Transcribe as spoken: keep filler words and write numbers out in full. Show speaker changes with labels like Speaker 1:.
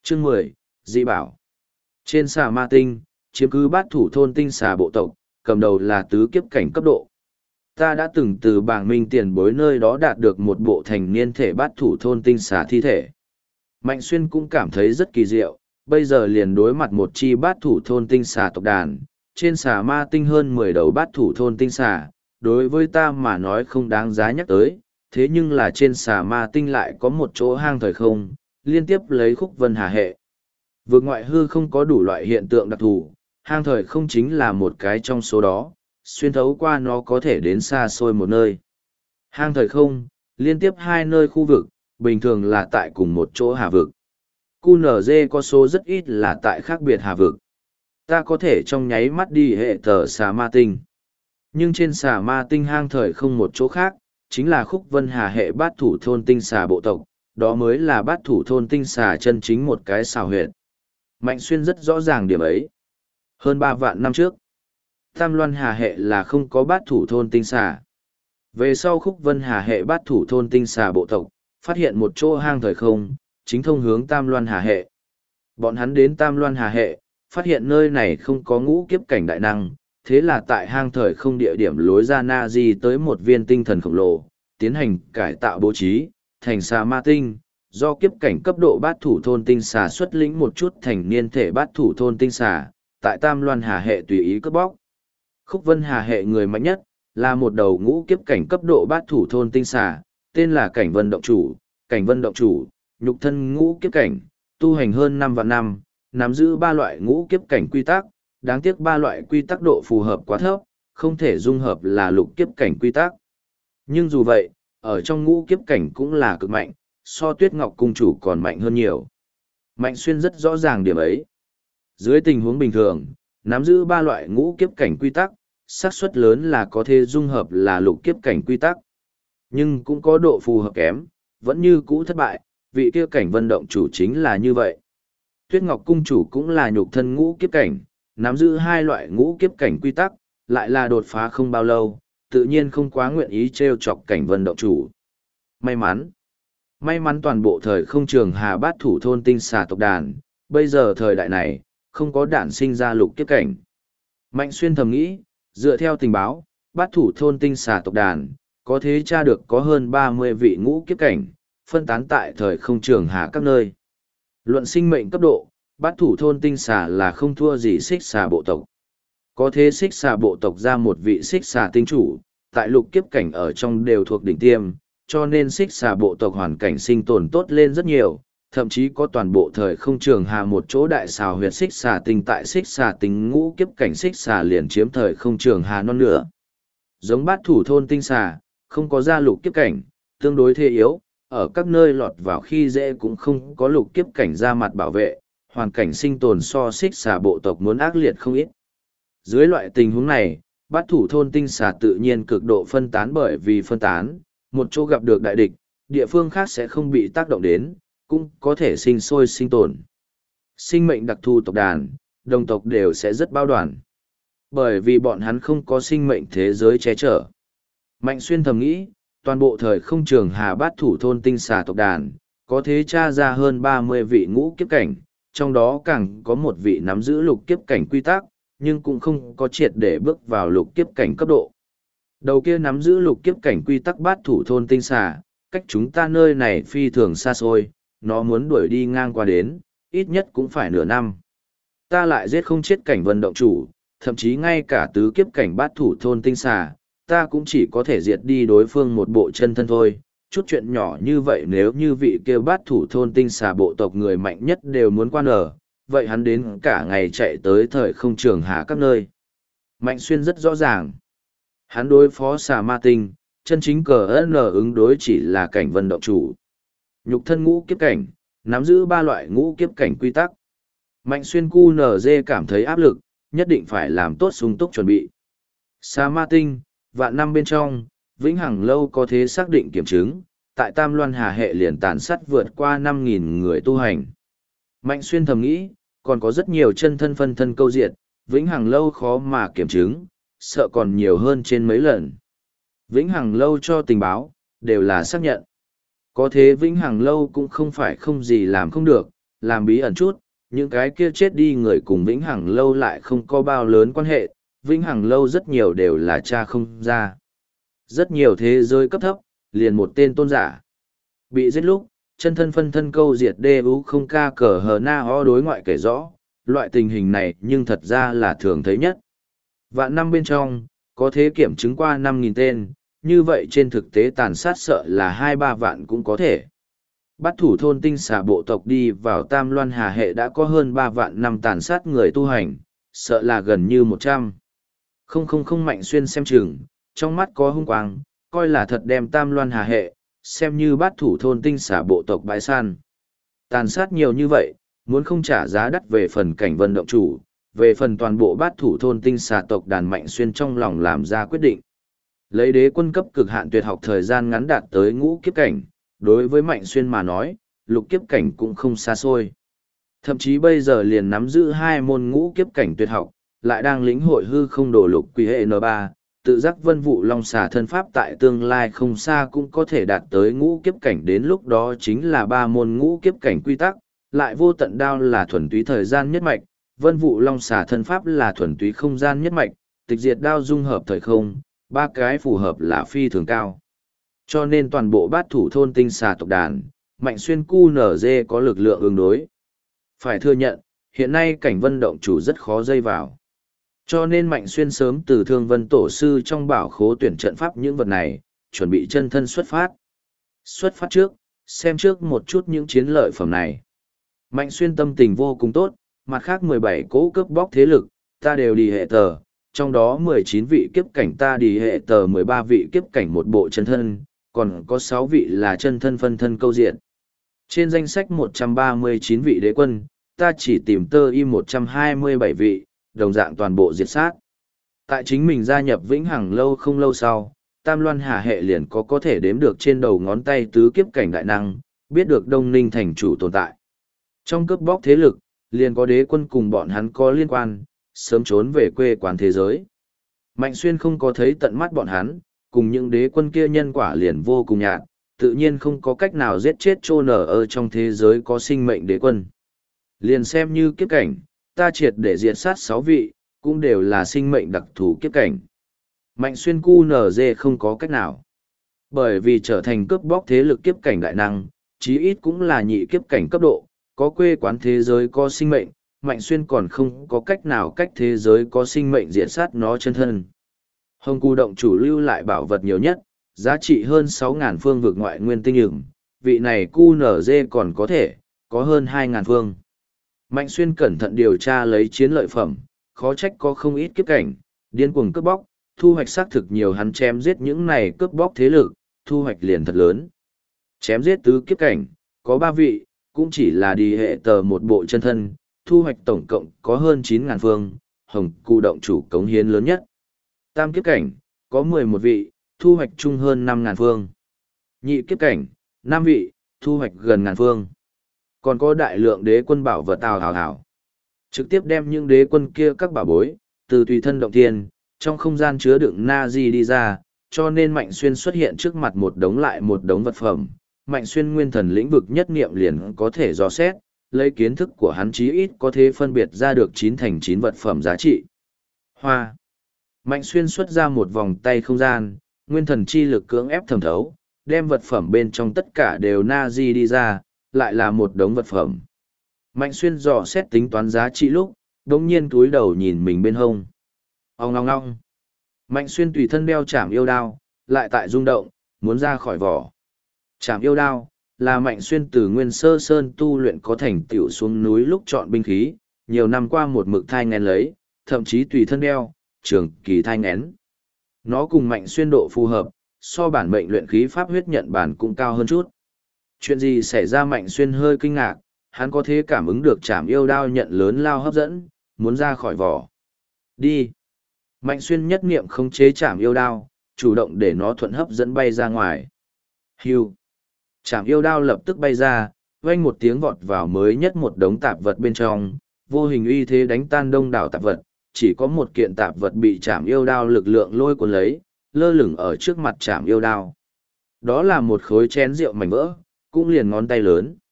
Speaker 1: Chương mười, Dị Bảo. Trên xà ma tinh, chiếm cứ bát thủ thôn tinh xà bộ tộc, cầm đầu là tứ kiếp cảnh cấp độ. Ta đã từng từ bảng minh tiền bối nơi đó đạt được một bộ thành niên thể bát thủ thôn tinh xà thi thể. Mạnh Xuyên cũng cảm thấy rất kỳ diệu, bây giờ liền đối mặt một chi bát thủ thôn tinh xà tộc đàn, trên xà ma tinh hơn mười đầu bát thủ thôn tinh xà, đối với ta mà nói không đáng giá nhắc tới, thế nhưng là trên xà ma tinh lại có một chỗ hang thời không, liên tiếp lấy khúc vân hà hệ. Vượt ngoại hư không có đủ loại hiện tượng đặc thù, hang thời không chính là một cái trong số đó, xuyên thấu qua nó có thể đến xa xôi một nơi. Hang thời không, liên tiếp hai nơi khu vực, bình thường là tại cùng một chỗ hà vực. quy en giê có số rất ít là tại khác biệt hà vực. Ta có thể trong nháy mắt đi hệ tờ xà ma tinh. Nhưng trên xà ma tinh hang thời không một chỗ khác, chính là khúc vân hà hệ bát thủ thôn tinh xà bộ tộc, đó mới là bát thủ thôn tinh xà chân chính một cái xào huyệt. Mạnh Xuyên rất rõ ràng điểm ấy. Hơn ba vạn năm trước, Tam Loan Hà hệ là không có bát thủ thôn tinh xà. Về sau khúc vân hà hệ bát thủ thôn tinh xà bộ tộc, phát hiện một chỗ hang thời không, chính thông hướng Tam Loan Hà hệ. Bọn hắn đến Tam Loan Hà hệ, phát hiện nơi này không có ngũ kiếp cảnh đại năng, thế là tại hang thời không địa điểm lối ra na di tới một viên tinh thần khổng lồ, tiến hành cải tạo bố trí, thành xà ma tinh, do kiếp cảnh cấp độ bát thủ thôn tinh xà xuất lĩnh một chút thành niên thể bát thủ thôn tinh xà, tại Tam Loan Hà hệ tùy ý cướp bóc. Khúc vân hà hệ người mạnh nhất, là một đầu ngũ kiếp cảnh cấp độ bát thủ thôn tinh xà, tên là Cảnh Vân Động Chủ, Cảnh Vân Động Chủ, nhục thân ngũ kiếp cảnh, tu hành hơn năm vạn năm, nắm giữ ba loại ngũ kiếp cảnh quy tắc, đáng tiếc ba loại quy tắc độ phù hợp quá thấp, không thể dung hợp là lục kiếp cảnh quy tắc. Nhưng dù vậy, ở trong ngũ kiếp cảnh cũng là cực mạnh, so Tuyết Ngọc Cung Chủ còn mạnh hơn nhiều. Mạnh Xuyên rất rõ ràng điểm ấy. Dưới tình huống bình thường, nắm giữ ba loại ngũ kiếp cảnh quy tắc, xác suất lớn là có thể dung hợp là lục kiếp cảnh quy tắc. Nhưng cũng có độ phù hợp kém, vẫn như cũ thất bại, vị kia Cảnh Vân Động Chủ chính là như vậy. Tuyết Ngọc Cung Chủ cũng là nhục thân ngũ kiếp cảnh, nắm giữ hai loại ngũ kiếp cảnh quy tắc, lại là đột phá không bao lâu, tự nhiên không quá nguyện ý trêu chọc Cảnh Vân Động Chủ. May mắn. May mắn toàn bộ thời không trường hà bát thủ thôn tinh xà tộc đàn, bây giờ thời đại này, không có đản sinh ra lục kiếp cảnh. Mạnh Xuyên thầm nghĩ, dựa theo tình báo, bát thủ thôn tinh xà tộc đàn, có thế tra được có hơn ba mươi vị ngũ kiếp cảnh, phân tán tại thời không trường hà các nơi. Luận sinh mệnh cấp độ, bát thủ thôn tinh xà là không thua gì xích xà bộ tộc. Có thế xích xà bộ tộc ra một vị xích xà tinh chủ, tại lục kiếp cảnh ở trong đều thuộc đỉnh tiêm, cho nên xích xà bộ tộc hoàn cảnh sinh tồn tốt lên rất nhiều, thậm chí có toàn bộ thời không trường hà một chỗ đại xào huyệt xích xà tinh tại xích xà tinh ngũ kiếp cảnh xích xà liền chiếm thời không trường hà non nữa. Giống bát thủ thôn tinh xà, không có ra lục kiếp cảnh, tương đối thế yếu, ở các nơi lọt vào khi dễ cũng không có lục kiếp cảnh ra mặt bảo vệ, hoàn cảnh sinh tồn so xích xà bộ tộc muốn ác liệt không ít. Dưới loại tình huống này, bát thủ thôn tinh xà tự nhiên cực độ phân tán bởi vì phân tán, một chỗ gặp được đại địch, địa phương khác sẽ không bị tác động đến, cũng có thể sinh sôi sinh tồn. Sinh mệnh đặc thù tộc đàn, đồng tộc đều sẽ rất bao đoàn. Bởi vì bọn hắn không có sinh mệnh thế giới che chở. Mạnh Xuyên thầm nghĩ, toàn bộ thời không trường hà bát thủ thôn tinh xà tộc đàn, có thế tra ra hơn ba mươi vị ngũ kiếp cảnh, trong đó càng có một vị nắm giữ lục kiếp cảnh quy tắc, nhưng cũng không có triệt để bước vào lục kiếp cảnh cấp độ. Đầu kia nắm giữ lục kiếp cảnh quy tắc bát thủ thôn tinh xà, cách chúng ta nơi này phi thường xa xôi, nó muốn đuổi đi ngang qua đến, ít nhất cũng phải nửa năm. Ta lại giết không chết Cảnh Vân Động Chủ, thậm chí ngay cả tứ kiếp cảnh bát thủ thôn tinh xà, ta cũng chỉ có thể diệt đi đối phương một bộ chân thân thôi. Chút chuyện nhỏ như vậy nếu như vị kêu bát thủ thôn tinh xà bộ tộc người mạnh nhất đều muốn quan ở, vậy hắn đến cả ngày chạy tới thời không trường hà các nơi. Mạnh Xuyên rất rõ ràng. Hắn đối phó xà ma tinh, chân chính cờ N ứng đối chỉ là Cảnh Vân Động Chủ. Nhục thân ngũ kiếp cảnh, nắm giữ ba loại ngũ kiếp cảnh quy tắc. Mạnh Xuyên quy en giê cảm thấy áp lực, nhất định phải làm tốt sung túc chuẩn bị. Xà ma tinh, vạn năm bên trong, vĩnh hằng lâu có thế xác định kiểm chứng, tại Tam Loan Hà hệ liền tàn sát vượt qua năm nghìn người tu hành. Mạnh Xuyên thầm nghĩ, còn có rất nhiều chân thân phân thân câu diệt, vĩnh hằng lâu khó mà kiểm chứng, sợ còn nhiều hơn trên mấy lần. Vĩnh hằng lâu cho tình báo, đều là xác nhận. Có thế vĩnh hằng lâu cũng không phải không gì làm không được, làm bí ẩn chút, những cái kia chết đi người cùng Vĩnh Hằng Lâu lại không có bao lớn quan hệ, Vĩnh Hằng Lâu rất nhiều đều là cha không ra. Rất nhiều thế giới cấp thấp, liền một tên tôn giả. Bị giết lúc, chân thân phân thân câu diệt đê u không ca cờ hờ na ho đối ngoại kể rõ, loại tình hình này nhưng thật ra là thường thấy nhất. Vạn năm bên trong, có thế kiểm chứng qua năm nghìn tên, như vậy trên thực tế tàn sát sợ là hai ba vạn cũng có thể. Bắt thủ thôn tinh xà bộ tộc đi vào Tam Loan Hà Hệ đã có hơn ba vạn năm tàn sát người tu hành, sợ là gần như một trăm. Không không không Mạnh Xuyên xem chừng, trong mắt có hung quang, coi là thật đem Tam Loan Hà Hệ, xem như bắt thủ thôn tinh xà bộ tộc bãi san. Tàn sát nhiều như vậy, muốn không trả giá đắt về phần cảnh vân động chủ, về phần toàn bộ bát thủ thôn tinh xà tộc đàn Mạnh Xuyên trong lòng làm ra quyết định. Lấy đế quân cấp cực hạn tuyệt học thời gian ngắn đạt tới ngũ kiếp cảnh, đối với Mạnh Xuyên mà nói, lục kiếp cảnh cũng không xa xôi. Thậm chí bây giờ liền nắm giữ hai môn ngũ kiếp cảnh tuyệt học, lại đang lĩnh hội hư không đổ lục quỷ hệ N ba, tự giác vân vụ long xà thân pháp tại tương lai không xa cũng có thể đạt tới ngũ kiếp cảnh, đến lúc đó chính là ba môn ngũ kiếp cảnh quy tắc, lại vô tận đao là thuần túy thời gian nhất mạch, vân vụ long xà thân pháp là thuần túy không gian nhất mạch, tịch diệt đao dung hợp thời không, ba cái phù hợp là phi thường cao. Cho nên toàn bộ bát thủ thôn tinh xà tộc đàn, Mạnh Xuyên cu nở dê có lực lượng ứng đối. Phải thừa nhận, hiện nay cảnh vân động chủ rất khó dây vào. Cho nên Mạnh Xuyên sớm từ Thương Vân Tổ sư trong bảo khố tuyển trận pháp những vật này, chuẩn bị chân thân xuất phát. Xuất phát trước, xem trước một chút những chiến lợi phẩm này. Mạnh Xuyên tâm tình vô cùng tốt, mặt khác mười bảy cỗ cướp bóc thế lực, ta đều đi hệ tờ, trong đó mười chín vị kiếp cảnh ta đi hệ tờ mười ba vị kiếp cảnh một bộ chân thân, còn có sáu vị là chân thân phân thân câu diện. Trên danh sách một trăm ba mươi chín vị đế quân, ta chỉ tìm tơ y một trăm hai mươi bảy vị, đồng dạng toàn bộ diệt sát. Tại chính mình gia nhập Vĩnh Hằng Lâu không lâu sau, Tam Loan Hà Hệ liền có có thể đếm được trên đầu ngón tay tứ kiếp cảnh đại năng, biết được Đông Ninh thành chủ tồn tại. Trong cướp bóc thế lực, liền có đế quân cùng bọn hắn có liên quan, sớm trốn về quê quán thế giới. Mạnh Xuyên không có thấy tận mắt bọn hắn, cùng những đế quân kia nhân quả liền vô cùng nhạt, tự nhiên không có cách nào giết chết chôn ở ở trong thế giới có sinh mệnh đế quân. Liền xem như kiếp cảnh, ta triệt để diệt sát sáu vị, cũng đều là sinh mệnh đặc thù kiếp cảnh. Mạnh Xuyên cu nở dê không có cách nào. Bởi vì trở thành cướp bóc thế lực kiếp cảnh đại năng, chí ít cũng là nhị kiếp cảnh cấp độ, có quê quán thế giới có sinh mệnh, Mạnh Xuyên còn không có cách nào cách thế giới có sinh mệnh diệt sát nó chân thân. Hồng Cù động chủ lưu lại bảo vật nhiều nhất, giá trị hơn sáu nghìn phương vực ngoại nguyên tinh ửng, vị này cu nở dê còn có thể, có hơn hai nghìn phương. Mạnh Xuyên cẩn thận điều tra lấy chiến lợi phẩm, khó trách có không ít kiếp cảnh, điên cuồng cướp bóc, thu hoạch xác thực nhiều, hắn chém giết những này cướp bóc thế lực, thu hoạch liền thật lớn. Chém giết tứ kiếp cảnh, có ba vị, cũng chỉ là đi hệ tờ một bộ chân thân, thu hoạch tổng cộng có hơn chín nghìn phương, Hồng Cù động chủ cống hiến lớn nhất. Tam kiếp cảnh, có mười một vị, thu hoạch chung hơn năm nghìn phương. Nhị kiếp cảnh, năm vị, thu hoạch gần ngàn phương. Còn có đại lượng đế quân bảo vật tào hào hào. Trực tiếp đem những đế quân kia các bảo bối, từ tùy thân động thiên, trong không gian chứa đựng na-di đi ra, cho nên Mạnh Xuyên xuất hiện trước mặt một đống lại một đống vật phẩm. Mạnh Xuyên nguyên thần lĩnh vực nhất niệm liền có thể dò xét, lấy kiến thức của hắn chí ít có thể phân biệt ra được chín thành chín vật phẩm giá trị. Hoa. Mạnh Xuyên xuất ra một vòng tay không gian, nguyên thần chi lực cưỡng ép thẩm thấu, đem vật phẩm bên trong tất cả đều na-di đi ra, lại là một đống vật phẩm. Mạnh Xuyên dò xét tính toán giá trị lúc, đống nhiên túi đầu nhìn mình bên hông. Ông ngong ngong. Mạnh Xuyên tùy thân đeo chảm yêu đao, lại tại rung động, muốn ra khỏi vỏ. Chảm yêu đao, là Mạnh Xuyên từ Nguyên Sơ Sơn tu luyện có thành tựu xuống núi lúc chọn binh khí, nhiều năm qua một mực thai ngén lấy, thậm chí tùy thân đeo, trường kỳ thai ngén. Nó cùng Mạnh Xuyên độ phù hợp, so bản mệnh luyện khí pháp huyết nhận bản cũng cao hơn chút. Chuyện gì xảy ra? Mạnh Xuyên hơi kinh ngạc, hắn có thể cảm ứng được chảm yêu đao nhận lớn lao hấp dẫn, muốn ra khỏi vỏ. Đi. Mạnh Xuyên nhất niệm khống chế chảm yêu đao, chủ động để nó thuận hấp dẫn bay ra ngoài. Hưu. Chảm yêu đao lập tức bay ra, vang một tiếng vọt vào mới nhất một đống tạp vật bên trong, vô hình uy thế đánh tan đông đảo tạp vật, chỉ có một kiện tạp vật bị chảm yêu đao lực lượng lôi cuốn lấy, lơ lửng ở trước mặt chảm yêu đao. Đó là một khối chén rượu mảnh vỡ, cũng liền ngón tay lớn.